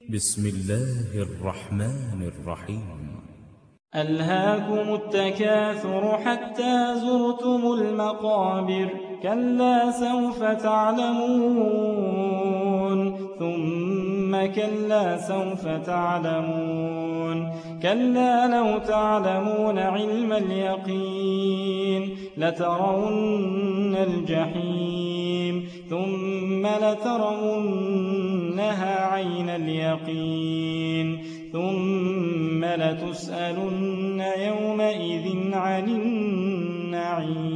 بسم الله الرحمن الرحيم. ألهاكم التكاثر حتى زرتم المقابر كلا سوف تعلمون ثم كلا سوف تعلمون كلا لو تعلمون علم اليقين لترون الجحيم ثم لترونها عين اليقين ثم لتسألن يومئذ عن النعيم.